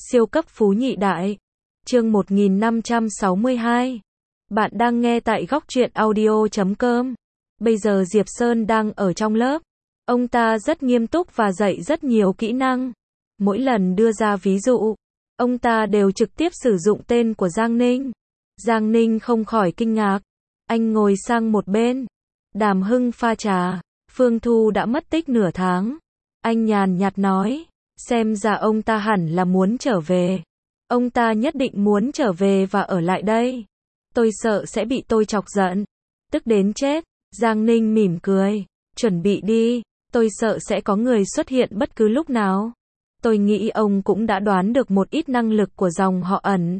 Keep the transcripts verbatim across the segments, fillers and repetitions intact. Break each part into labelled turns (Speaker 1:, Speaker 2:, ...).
Speaker 1: Siêu cấp phú nhị đại. Chương một nghìn năm trăm sáu mươi hai. Bạn đang nghe tại góc truyện audio chấm com. Bây giờ Diệp Sơn đang ở trong lớp. Ông ta rất nghiêm túc và dạy rất nhiều kỹ năng. Mỗi lần đưa ra ví dụ, ông ta đều trực tiếp sử dụng tên của Giang Ninh. Giang Ninh không khỏi kinh ngạc. Anh ngồi sang một bên. Đàm Hưng pha trà. Phương Thu đã mất tích nửa tháng. Anh nhàn nhạt nói, xem ra ông ta hẳn là muốn trở về. Ông ta nhất định muốn trở về và ở lại đây. Tôi sợ sẽ bị tôi chọc giận. Tức đến chết. Giang Ninh mỉm cười. Chuẩn bị đi. Tôi sợ sẽ có người xuất hiện bất cứ lúc nào. Tôi nghĩ ông cũng đã đoán được một ít năng lực của dòng họ Ẩn.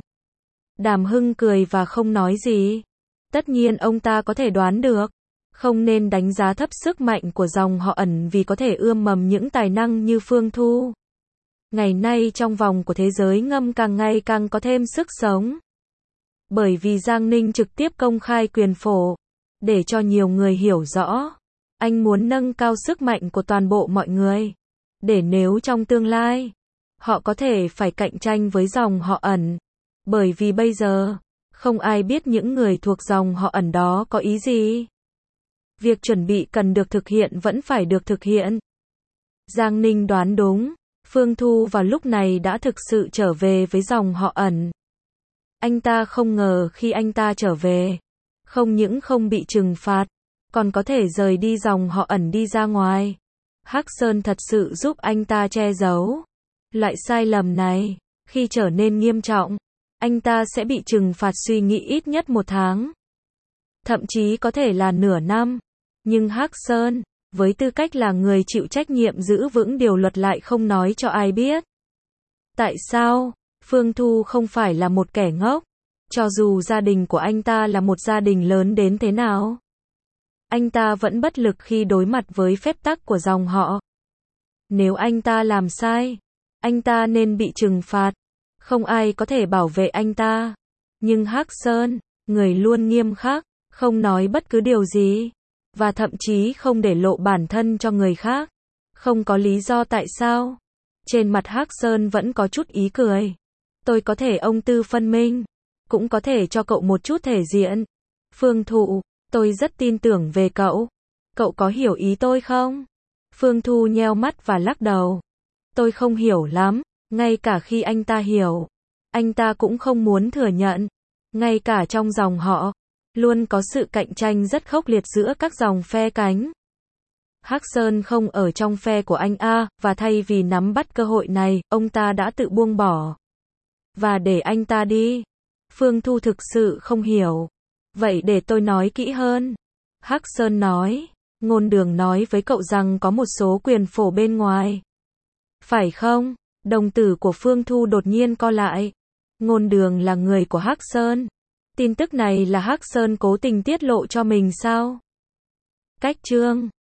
Speaker 1: Đàm Hưng cười và không nói gì. Tất nhiên ông ta có thể đoán được. Không nên đánh giá thấp sức mạnh của dòng họ Ẩn vì có thể ươm mầm những tài năng như Phương Thu. Ngày nay trong vòng của thế giới ngầm càng ngày càng có thêm sức sống. Bởi vì Giang Ninh trực tiếp công khai quyền phổ, để cho nhiều người hiểu rõ. Anh muốn nâng cao sức mạnh của toàn bộ mọi người. Để nếu trong tương lai, họ có thể phải cạnh tranh với dòng họ Ẩn. Bởi vì bây giờ, không ai biết những người thuộc dòng họ Ẩn đó có ý gì. Việc chuẩn bị cần được thực hiện vẫn phải được thực hiện. Giang Ninh đoán đúng. Phương Thu vào lúc này đã thực sự trở về với dòng họ Ẩn. Anh ta không ngờ khi anh ta trở về, không những không bị trừng phạt, còn có thể rời đi dòng họ Ẩn đi ra ngoài. Hắc Sơn thật sự giúp anh ta che giấu. Loại sai lầm này, khi trở nên nghiêm trọng, anh ta sẽ bị trừng phạt suy nghĩ ít nhất một tháng. Thậm chí có thể là nửa năm. Nhưng Hắc Sơn, với tư cách là người chịu trách nhiệm giữ vững điều luật lại không nói cho ai biết. Tại sao? Phương Thu không phải là một kẻ ngốc. Cho dù gia đình của anh ta là một gia đình lớn đến thế nào, anh ta vẫn bất lực khi đối mặt với phép tắc của dòng họ. Nếu anh ta làm sai, anh ta nên bị trừng phạt. Không ai có thể bảo vệ anh ta. Nhưng Hắc Sơn, người luôn nghiêm khắc, không nói bất cứ điều gì. Và thậm chí không để lộ bản thân cho người khác. Không có lý do tại sao. Trên mặt Hắc Sơn vẫn có chút ý cười. Tôi có thể ông tư phân minh. Cũng có thể cho cậu một chút thể diện. Phương Thụ, tôi rất tin tưởng về cậu. Cậu có hiểu ý tôi không? Phương Thu nheo mắt và lắc đầu. Tôi không hiểu lắm. Ngay cả khi anh ta hiểu, anh ta cũng không muốn thừa nhận. Ngay cả trong dòng họ, luôn có sự cạnh tranh rất khốc liệt giữa các dòng phe cánh. Hắc Sơn không ở trong phe của anh A, và thay vì nắm bắt cơ hội này, ông ta đã tự buông bỏ. Và để anh ta đi. Phương Thu thực sự không hiểu. Vậy để tôi nói kỹ hơn. Hắc Sơn nói, Ngôn Đường nói với cậu rằng có một số quyền phổ bên ngoài. Phải không? Đồng tử của Phương Thu đột nhiên co lại. Ngôn Đường là người của Hắc Sơn. Tin tức này là Hắc Sơn cố tình tiết lộ cho mình sao? Cách chương